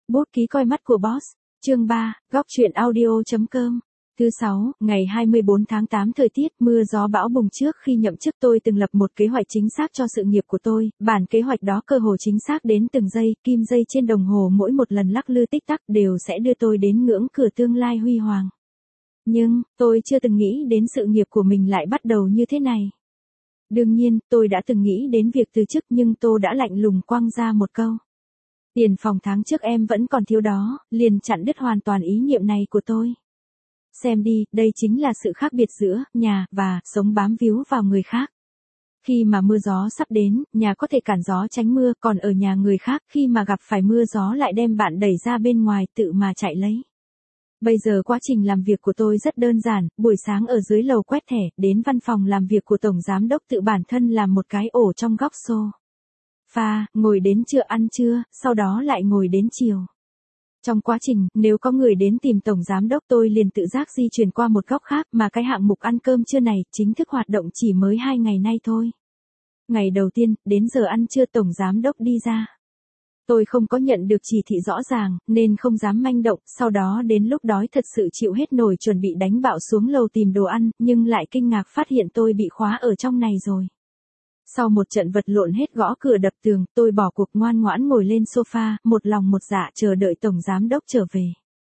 Bút ký coi mắt của boss. Chương 3, góc truyện audio.com. Thứ 6, ngày 24 tháng 8 thời tiết mưa gió bão bùng. Trước khi nhậm chức tôi từng lập một kế hoạch chính xác cho sự nghiệp của tôi, bản kế hoạch đó cơ hồ chính xác đến từng giây, kim giây trên đồng hồ mỗi một lần lắc lư tích tắc đều sẽ đưa tôi đến ngưỡng cửa tương lai huy hoàng. Nhưng, tôi chưa từng nghĩ đến sự nghiệp của mình lại bắt đầu như thế này. Đương nhiên, tôi đã từng nghĩ đến việc từ chức nhưng tôi đã lạnh lùng quăng ra một câu. Tiền phòng tháng trước em vẫn còn thiếu đó, liền chặn đứt hoàn toàn ý niệm này của tôi. Xem đi, đây chính là sự khác biệt giữa nhà và sống bám víu vào người khác. Khi mà mưa gió sắp đến, nhà có thể cản gió tránh mưa, còn ở nhà người khác khi mà gặp phải mưa gió lại đem bạn đẩy ra bên ngoài tự mà chạy lấy. Bây giờ quá trình làm việc của tôi rất đơn giản, buổi sáng ở dưới lầu quét thẻ, đến văn phòng làm việc của tổng giám đốc tự bản thân làm một cái ổ trong góc sofa, ngồi đến trưa ăn trưa, sau đó lại ngồi đến chiều. Trong quá trình, nếu có người đến tìm tổng giám đốc tôi liền tự giác di chuyển qua một góc khác mà cái hạng mục ăn cơm trưa này chính thức hoạt động chỉ mới 2 ngày nay thôi. Ngày đầu tiên, đến giờ ăn trưa tổng giám đốc đi ra. Tôi không có nhận được chỉ thị rõ ràng, nên không dám manh động, sau đó đến lúc đói thật sự chịu hết nổi chuẩn bị đánh bạo xuống lầu tìm đồ ăn, nhưng lại kinh ngạc phát hiện tôi bị khóa ở trong này rồi. Sau một trận vật lộn hết gõ cửa đập tường, tôi bỏ cuộc ngoan ngoãn ngồi lên sofa, một lòng một dạ chờ đợi tổng giám đốc trở về.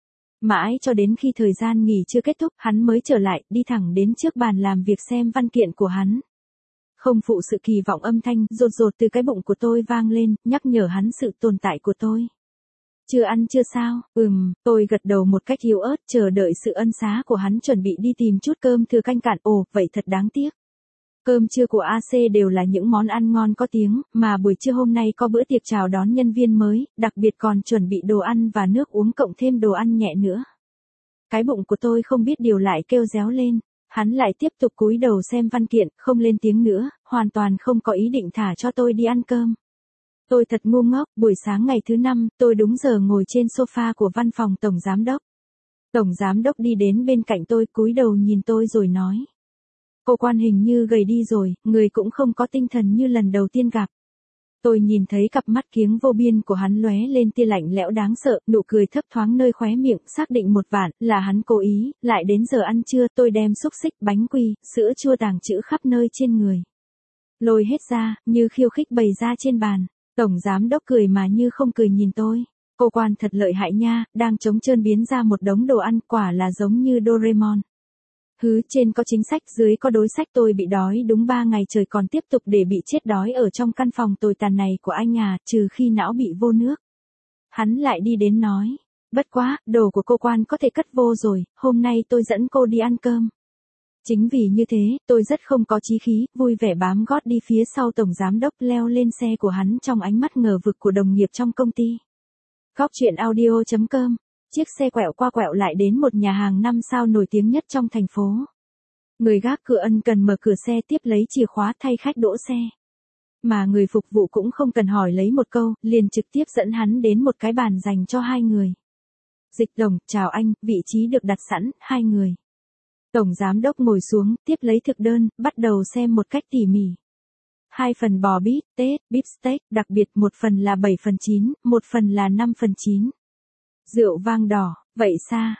Mãi cho đến khi thời gian nghỉ chưa kết thúc, hắn mới trở lại, đi thẳng đến trước bàn làm việc xem văn kiện của hắn. Không phụ sự kỳ vọng âm thanh rột rột từ cái bụng của tôi vang lên, nhắc nhở hắn sự tồn tại của tôi. Chưa ăn chưa sao? Tôi gật đầu một cách yếu ớt chờ đợi sự ân xá của hắn chuẩn bị đi tìm chút cơm thừa canh cạn. Ồ, vậy thật đáng tiếc. Cơm trưa của AC đều là những món ăn ngon có tiếng, mà buổi trưa hôm nay có bữa tiệc chào đón nhân viên mới, đặc biệt còn chuẩn bị đồ ăn và nước uống cộng thêm đồ ăn nhẹ nữa. Cái bụng của tôi không biết điều lại kêu réo lên. Hắn lại tiếp tục cúi đầu xem văn kiện, không lên tiếng nữa, hoàn toàn không có ý định thả cho tôi đi ăn cơm. Tôi thật ngu ngốc, buổi sáng ngày thứ 5, tôi đúng giờ ngồi trên sofa của văn phòng tổng giám đốc. Tổng giám đốc đi đến bên cạnh tôi, cúi đầu nhìn tôi rồi nói. Cô quan hình như gầy đi rồi, người cũng không có tinh thần như lần đầu tiên gặp. Tôi nhìn thấy cặp mắt kiếng vô biên của hắn lóe lên tia lạnh lẽo đáng sợ, nụ cười thấp thoáng nơi khóe miệng, xác định một vạn, là hắn cố ý, lại đến giờ ăn trưa, tôi đem xúc xích, bánh quy, sữa chua tàng trữ khắp nơi trên người. Lôi hết ra, như khiêu khích bày ra trên bàn, tổng giám đốc cười mà như không cười nhìn tôi. Cô quan thật lợi hại nha, đang trống trơn biến ra một đống đồ ăn, quả là giống như Doraemon. Trên có chính sách, dưới có đối sách. Tôi bị đói đúng 3 ngày trời còn tiếp tục để bị chết đói ở trong căn phòng tồi tàn này của anh à, trừ khi não bị vô nước. Hắn lại đi đến nói, bất quá, đồ của cô quan có thể cất vô rồi, hôm nay tôi dẫn cô đi ăn cơm. Chính vì như thế, tôi rất không có chí khí, vui vẻ bám gót đi phía sau tổng giám đốc, leo lên xe của hắn trong ánh mắt ngờ vực của đồng nghiệp trong công ty. Góc truyện audio.com. Chiếc xe quẹo qua quẹo lại đến một nhà hàng 5 sao nổi tiếng nhất trong thành phố. Người gác cửa ân cần mở cửa xe tiếp lấy chìa khóa thay khách đỗ xe. Mà người phục vụ cũng không cần hỏi lấy một câu, liền trực tiếp dẫn hắn đến một cái bàn dành cho 2 người. Dịch đồng, chào anh, vị trí được đặt sẵn, 2 người. Tổng giám đốc ngồi xuống, tiếp lấy thực đơn, bắt đầu xem một cách tỉ mỉ. 2 phần bò bít, tết, beef steak, đặc biệt 1 phần là 7/9, 1 phần là 5/9. Rượu vang đỏ, vậy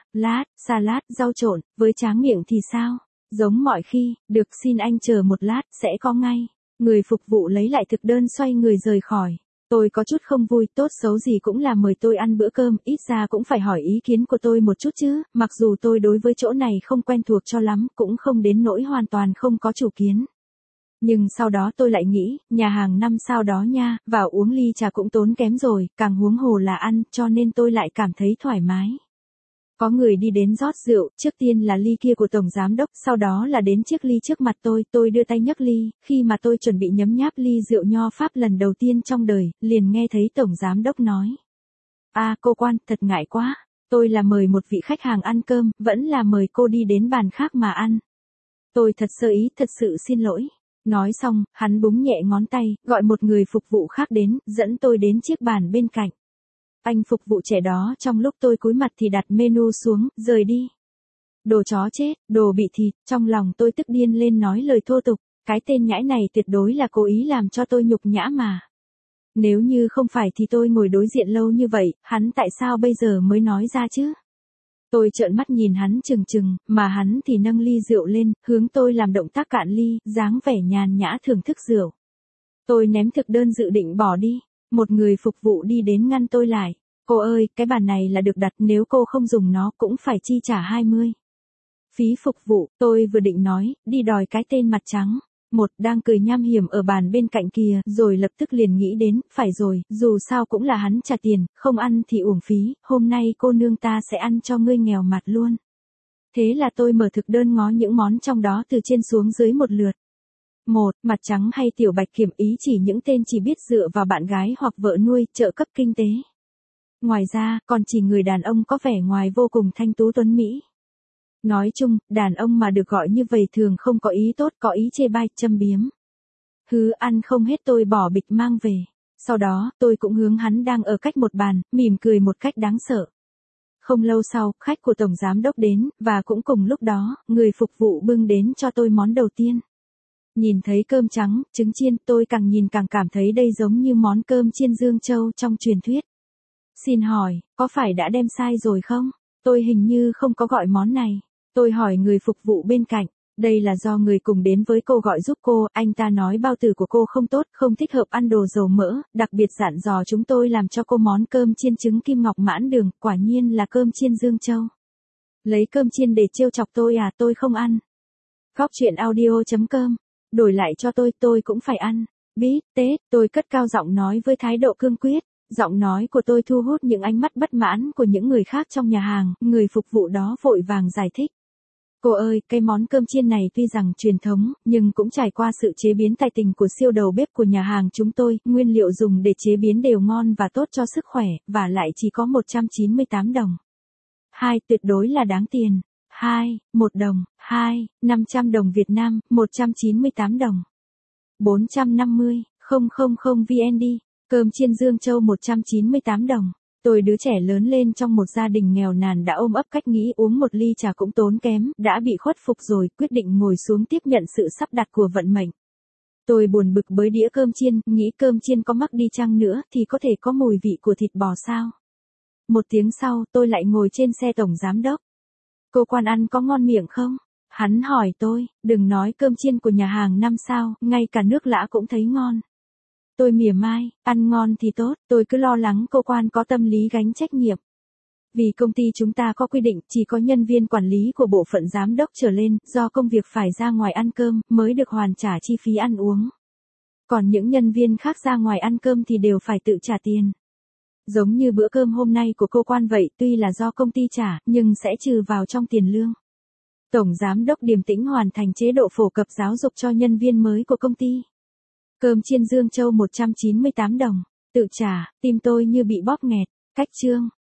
salad, rau trộn, với tráng miệng thì sao? Giống mọi khi, được xin anh chờ một lát, sẽ có ngay. Người phục vụ lấy lại thực đơn xoay người rời khỏi. Tôi có chút không vui, tốt xấu gì cũng là mời tôi ăn bữa cơm, ít ra cũng phải hỏi ý kiến của tôi một chút chứ, mặc dù tôi đối với chỗ này không quen thuộc cho lắm, cũng không đến nỗi hoàn toàn không có chủ kiến. Nhưng sau đó tôi lại nghĩ, nhà hàng 5 sao đó nha, vào uống ly trà cũng tốn kém rồi, càng huống hồ là ăn, cho nên tôi lại cảm thấy thoải mái. Có người đi đến rót rượu, trước tiên là ly kia của tổng giám đốc, sau đó là đến chiếc ly trước mặt tôi đưa tay nhấc ly, khi mà tôi chuẩn bị nhấm nháp ly rượu nho Pháp lần đầu tiên trong đời, liền nghe thấy tổng giám đốc nói. Cô quan, thật ngại quá, tôi là mời một vị khách hàng ăn cơm, vẫn là mời cô đi đến bàn khác mà ăn. Tôi thật sơ ý, thật sự xin lỗi. Nói xong, hắn búng nhẹ ngón tay, gọi một người phục vụ khác đến, dẫn tôi đến chiếc bàn bên cạnh. Anh phục vụ trẻ đó trong lúc tôi cúi mặt thì đặt menu xuống, rời đi. Đồ chó chết, đồ bị thịt, trong lòng tôi tức điên lên nói lời thô tục, cái tên nhãi này tuyệt đối là cố ý làm cho tôi nhục nhã mà. Nếu như không phải thì tôi ngồi đối diện lâu như vậy, hắn tại sao bây giờ mới nói ra chứ? Tôi trợn mắt nhìn hắn chừng chừng, mà hắn thì nâng ly rượu lên, hướng tôi làm động tác cạn ly, dáng vẻ nhàn nhã thưởng thức rượu. Tôi ném thực đơn dự định bỏ đi. Một người phục vụ đi đến ngăn tôi lại. Cô ơi, cái bàn này là được đặt, nếu cô không dùng nó cũng phải chi trả 20. Phí phục vụ, tôi vừa định nói, đi đòi cái tên mặt trắng. Một đang cười nham hiểm ở bàn bên cạnh kia, rồi lập tức liền nghĩ đến, phải rồi, dù sao cũng là hắn trả tiền, không ăn thì uổng phí, hôm nay cô nương ta sẽ ăn cho ngươi nghèo mặt luôn. Thế là tôi mở thực đơn ngó những món trong đó từ trên xuống dưới một lượt. Một, mặt trắng hay tiểu bạch kiểm ý chỉ những tên chỉ biết dựa vào bạn gái hoặc vợ nuôi, trợ cấp kinh tế. Ngoài ra, còn chỉ người đàn ông có vẻ ngoài vô cùng thanh tú tuấn Mỹ. Nói chung, đàn ông mà được gọi như vậy thường không có ý tốt, có ý chê bai, châm biếm. Hứ ăn không hết tôi bỏ bịch mang về. Sau đó, tôi cũng hướng hắn đang ở cách một bàn, mỉm cười một cách đáng sợ. Không lâu sau, khách của tổng giám đốc đến, và cũng cùng lúc đó, người phục vụ bưng đến cho tôi món đầu tiên. Nhìn thấy cơm trắng, trứng chiên, tôi càng nhìn càng cảm thấy đây giống như món cơm chiên Dương Châu trong truyền thuyết. Xin hỏi, có phải đã đem sai rồi không? Tôi hình như không có gọi món này. Tôi hỏi người phục vụ bên cạnh, đây là do người cùng đến với cô gọi giúp cô, anh ta nói bao tử của cô không tốt, không thích hợp ăn đồ dầu mỡ, đặc biệt dặn dò chúng tôi làm cho cô món cơm chiên trứng kim ngọc mãn đường, quả nhiên là cơm chiên Dương Châu. Lấy cơm chiên để trêu chọc tôi à, tôi không ăn. Góc chuyện audio.com, đổi lại cho tôi cũng phải ăn. Biết, Tết, tôi cất cao giọng nói với thái độ cương quyết. Giọng nói của tôi thu hút những ánh mắt bất mãn của những người khác trong nhà hàng, người phục vụ đó vội vàng giải thích. Cô ơi, cái món cơm chiên này tuy rằng truyền thống, nhưng cũng trải qua sự chế biến tài tình của siêu đầu bếp của nhà hàng chúng tôi, nguyên liệu dùng để chế biến đều ngon và tốt cho sức khỏe, và lại chỉ có 198 đồng. 2. Tuyệt đối là đáng tiền. 2. 1 đồng. 2. 500 đồng Việt Nam, 198 đồng. 450, 000 VND. Cơm chiên Dương Châu 198 đồng. Tôi đứa trẻ lớn lên trong một gia đình nghèo nàn đã ôm ấp cách nghĩ uống một ly trà cũng tốn kém, đã bị khuất phục rồi, quyết định ngồi xuống tiếp nhận sự sắp đặt của vận mệnh. Tôi buồn bực bới đĩa cơm chiên, nghĩ cơm chiên có mắc đi chăng nữa thì có thể có mùi vị của thịt bò sao. Một tiếng sau, tôi lại ngồi trên xe tổng giám đốc. Cô quan ăn có ngon miệng không? Hắn hỏi tôi, đừng nói cơm chiên của nhà hàng 5 sao, ngay cả nước lã cũng thấy ngon. Tôi mỉa mai, ăn ngon thì tốt, tôi cứ lo lắng cô quan có tâm lý gánh trách nhiệm. Vì công ty chúng ta có quy định chỉ có nhân viên quản lý của bộ phận giám đốc trở lên, do công việc phải ra ngoài ăn cơm, mới được hoàn trả chi phí ăn uống. Còn những nhân viên khác ra ngoài ăn cơm thì đều phải tự trả tiền. Giống như bữa cơm hôm nay của cô quan vậy, tuy là do công ty trả, nhưng sẽ trừ vào trong tiền lương. Tổng giám đốc điềm tĩnh hoàn thành chế độ phổ cập giáo dục cho nhân viên mới của công ty. Cơm chiên Dương Châu 198 đồng. Tự trả, tim tôi như bị bóp nghẹt. Cách chương.